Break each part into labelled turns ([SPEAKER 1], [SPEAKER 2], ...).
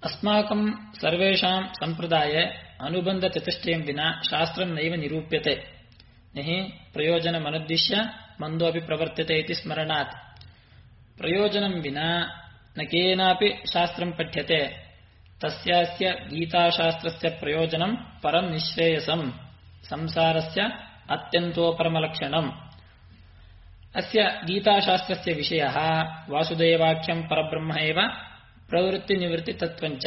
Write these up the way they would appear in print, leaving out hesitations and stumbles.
[SPEAKER 1] अस्माकं सर्वेषां संप्रदाये अनुबन्धचतुष्टयं विना शास्त्रं नैव निरूप्यते न हि प्रयोजनमनुद्दिश्य मन्दोऽपि प्रवर्त्यते इति स्मरणात् प्रयोजनं विना न केनापि शास्त्रं पठ्यते तस्यास्य गीताशास्त्रस्य प्रयोजनं परं निःश्रेयसं संसारस्य अत्यन्तोपरमलक्षणम् अस्य गीताशास्त्रस्य विषयः वासुदेवाख्यं परब्रह्म एव प्रवृत्तिनिवृत्तितत्त्वञ्च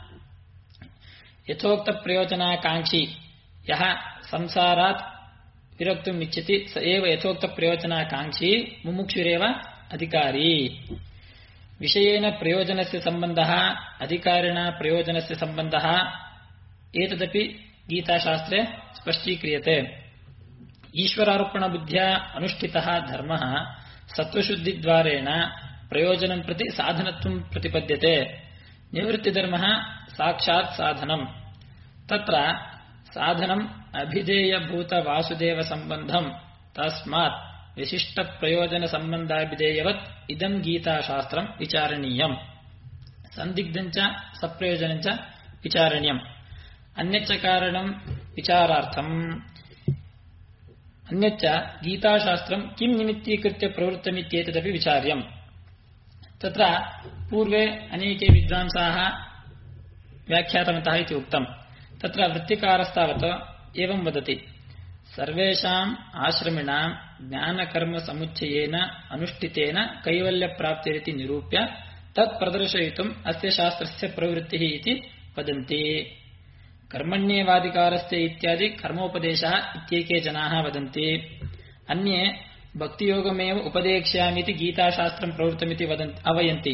[SPEAKER 1] यथोक्तप्रयोजनाकाङ्क्षी यः संसारात् विरक्तुम् इच्छति स एव यथोक्तप्रयोजनाकाङ्क्षी मुमुक्षुरेव अधिकारी विषयेन प्रयोजनस्य सम्बन्धः अधिकारिणा प्रयोजनस्य सम्बन्धः एतदपि गीताशास्त्रे स्पष्टीक्रियते ईश्वरार्पणबुद्ध्या अनुष्ठितः धर्मः सत्त्वशुद्धिद्वारेण प्रयोजनं प्रति साधनत्वं प्रतिपद्यते निवृत्तिधर्मः साक्षात् साधनम् तत्र साधनम् अभिधेयभूतवासुदेवसम्बन्धम् तस्मात् विशिष्टप्रयोजनसम्बन्धाभिधेयवत् इदं गीताशास्त्रं विचारणीयम् सन्दिग्धञ्च सप्रयोजनञ्च विचारणीयम् अन्यच्च कारणं विचारार्थम् अन्यच्च गीताशास्त्रं किं निमित्तीकृत्य प्रवृत्तमित्येतदपि विचार्यम् तत्र पूर्वे अनेके विद्वांसाः व्याख्यातवन्तः इति उक्तम् तत्र वृत्तिकारस्तावत् एवं वदति सर्वेषाम् आश्रमिणां ज्ञानकर्मसमुच्चयेन अनुष्ठितेन कैवल्यप्राप्तिरिति निरूप्य तत् प्रदर्शयितुम् अस्य शास्त्रस्य प्रवृत्तिः इति वदन्ति कर्मण्येवाधिकारस्ते इत्यादि कर्मोपदेशः इत्येके जनाः वदन्ति अन्ये भक्तियोगमेव उपदेक्ष्यामीति गीताशास्त्रं प्रवृत्तमिति अवयन्ति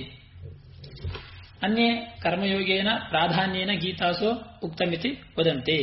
[SPEAKER 1] अन्ये कर्मयोगेन प्राधान्येन गीतासु उक्तमिति वदन्ति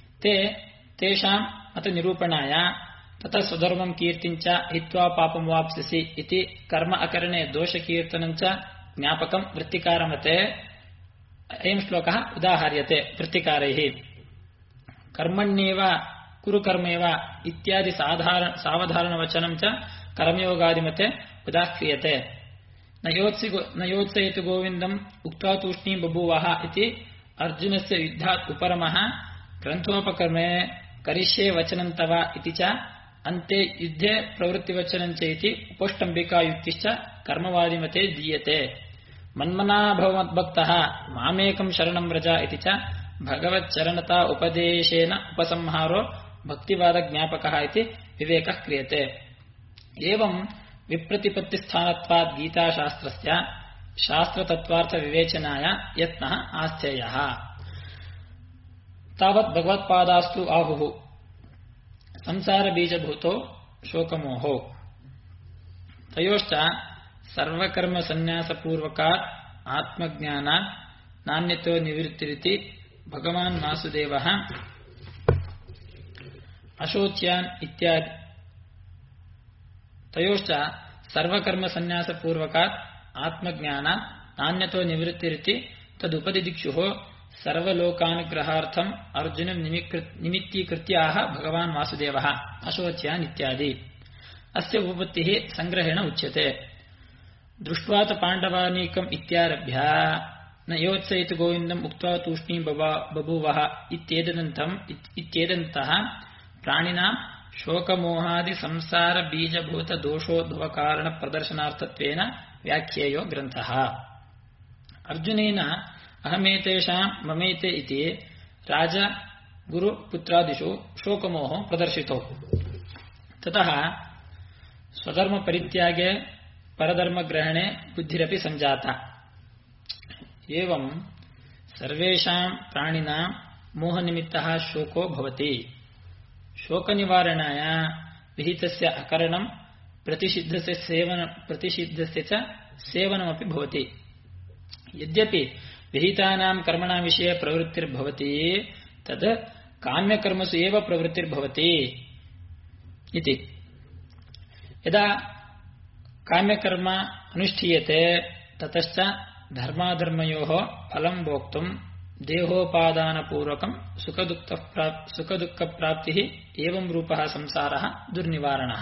[SPEAKER 1] तेषां मतनिरूपणाय ततः स्वधर्मं कीर्तिञ्च हित्वा पापं वाप्स्यसि इति कर्म अकरणे दोषकीर्तनञ्च ज्ञापकं वृत्तिकारमते अयं श्लोकः उदाहर्यते वृत्तिकारैः कर्मण्येव कुरु कर्मेव इत्यादि सावधारणवचनं च कर्मयोगादिमते उदाह्रियते न योत्सयतु गोविन्दम् उक्त्वा तूष्णीं बभूवः इति अर्जुनस्य युद्धात् उपरमः ग्रन्थोपकर्मे करिष्ये वचनं तव इति च अन्ते युद्धे प्रवृत्तिवचनं च इति उपोष्टम्बिकायुक्तिश्च कर्मवादिमते दीयते मन्मना भव मद्भक्तः मामेकं शरणं व्रज इति च भगवच्चरणता उपदेशेन उपसंहारो भक्तिवादज्ञापकः इति विवेकः क्रियते एवं विप्रतिपत्तिस्थानत्वात् गीताशास्त्रस्य शास्त्रतत्त्वार्थविवेचनाय यत्नः आस्थेयः तावत् भगवत्पादास्तु आहुः संसारबीजभूतो शोकमोहो तयोश्च सर्वकर्मसन्न्यासपूर्वकात् आत्मज्ञानात् नान्यतो निवृत्तिरिति भगवान् वासुदेवः अशोच्यान् इत्यादि तयोश्च सर्वकर्मसन्न्यासपूर्वकात् आत्मज्ञानात् नान्यतो निवृत्तिरिति तदुपदिदिक्षुः सर्वलोकानुग्रहार्थम् अर्जुनं निमित्तीकृत्याह भगवान् वासुदेवः अशोच्यान् इत्यादि अस्य उपपत्तिः संग्रहेण उच्यते दृष्ट्वा च पाण्डवानीकम् इत्यारभ्य न योत्सयतु गोविन्दम् उक्त्वा तूष्णीं बभूवः इत्येतन्तः प्राणिनां शोकमोहादि संसार बीजभूत दोषोद्भवकारण प्रदर्शनार्थत्वेन व्याख्येयो ग्रन्थः अर्जुनेन अहमेतेषां ममेते इति राजा गुरुपुत्रादिषु शोकमोहो प्रदर्शितो ततः स्वधर्मपरित्यागे परधर्मग्रहणे बुद्धिरपि सञ्जाता एवं सर्वेषां प्राणिनां मोहनिमित्तः शोको भवति शोकनिवारणाय विहितस्य अकरणं प्रतिषिद्धस्य च सेवनमपि भवति यद्यपि विहितानां कर्मणां विषये प्रवृत्तिर्भवति तद् काम्यकर्मसु एव प्रवृत्तिर्भवति इति यदा काम्यकर्म अनुष्ठीयते ततश्च धर्माधर्मयोः फलं भोक्तुं देहोपादानपूर्वकं सुखदुःखप्राप्तिः एवं रूपः संसारः दुर्निवारणः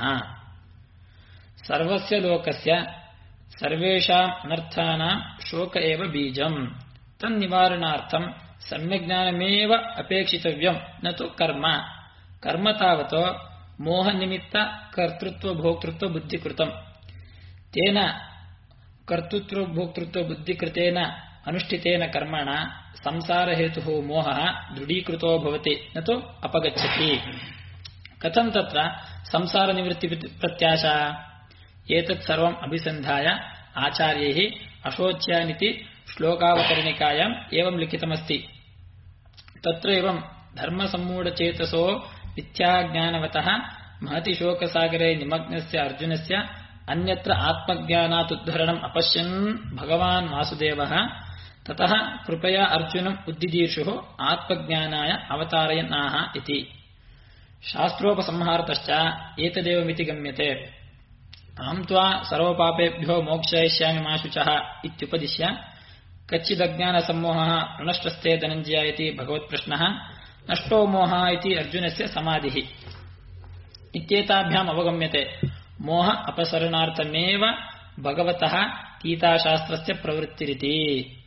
[SPEAKER 1] सर्वस्य लोकस्य सर्वेषाम् अनर्थानां शोक एव बीजम् ತನ್ನಿವಾರಣಾರ್ಥಂ ಸಮ್ಯಜ್ಞಾನಮೇವ ಅಪೇಕ್ಷಿತವ್ಯಂ ನ ತು ಕರ್ಮ. ಕರ್ಮ ತಾವತೋ ಮೋಹ ನಿಮಿತ್ತ ಕರ್ತೃತ್ವ ಭೋಕ್ತೃತ್ವ ಬುದ್ಧಿಕೃತಂ. ತೇನ ಕರ್ತೃತ್ವ ಭೋಕ್ತೃತ್ವ ಬುದ್ಧಿಕೃತೇನ ಅನುಷ್ಠಿತೇನ ಕರ್ಮಣ ಸಂಸಾರ ಹೇತುಃ ಮೋಹಃ ದೃಢೀಕೃತೋ ಭವತಿ ನ ತು ಅಪಗಚ್ಚತಿ. ಕಥಂ ತತ್ರ ಸಂಸಾರ ನಿವೃತ್ತಿ ಪ್ರತ್ಯಾಶಾ? ಏತತ್ ಸರ್ವಂ ಅಭಿಸಂಧಾಯ ಆಚಾರ್ಯೈಃ ಅಶೋಚ್ಯಾನಿತಿ ಶ್ಲೋಕಾವತರಣಿಕಾಯಾಂ ಏವಂ ಲಿಖಿತಮಸ್ತಿ. ತತ್ರ ಏವಂ ಧರ್ಮ ಸಮ್ಮೂಢಚೇತಸೋ ಮಿಥ್ಯಾಜ್ಞಾನವತಃ ಮಹತಿ ಶೋಕಸಾಗರೇ ನಿಮಗ್ನಸ್ಯ ಅರ್ಜುನಸ್ಯ ಅನ್ಯತ್ರ ಆತ್ಮಜ್ಞಾನಾತ್ ಉದ್ಧರಣಂ ಅಪಶ್ಯನ್ ಭಗವಾನ್ ವಾಸುದೇವಃ ತತಃ ಕೃಪಯಾ ಅರ್ಜುನಂ ಉದ್ದಿದೀರ್ಷುಃ ಆತ್ಮಜ್ಞಾನಾಯ ಅವತಾರಯನ್ನಾಹ ಇತಿ. ಶಾಸ್ತ್ರೋಪಸಂಹಾರತಶ್ಚ ಏತದೇವಮಿತಿ ಗಮ್ಯತೆ. ಅಹಂ ತ್ವಾ ಸರ್ವಪಾಪೇಭ್ಯೋ ಮೋಕ್ಷಯಿಷ್ಯಾಮಿ ಮಾ ಶುಚಃ ಇತ್ಯುಪದಿಶ್ಯ ಕಚ್ಚಿದಜ್ಞಾನ ಸಮ್ಮೋಹಃ ಪ್ರಣಷ್ಟಸ್ತೆ ಧನಂಜಯ ಇತಿ ಭಗವತ್ಪ್ರಶ್ನಃ ನಷ್ಟೋ ಮೋಹಃ ಇತಿ ಅರ್ಜುನಸ್ಯ ಸಮಾಧಿಃ ಇತ್ಯೇತಾಭ್ಯಾಂ ಅವಗಮ್ಯತೆ ಮೋಹ ಅಪಸರಣಾರ್ಥಮೇವ ಭಗವತಃ ಗೀತಾಶಾಸ್ತ್ರಸ್ಯ ಪ್ರವೃತ್ತಿರಿತಿ.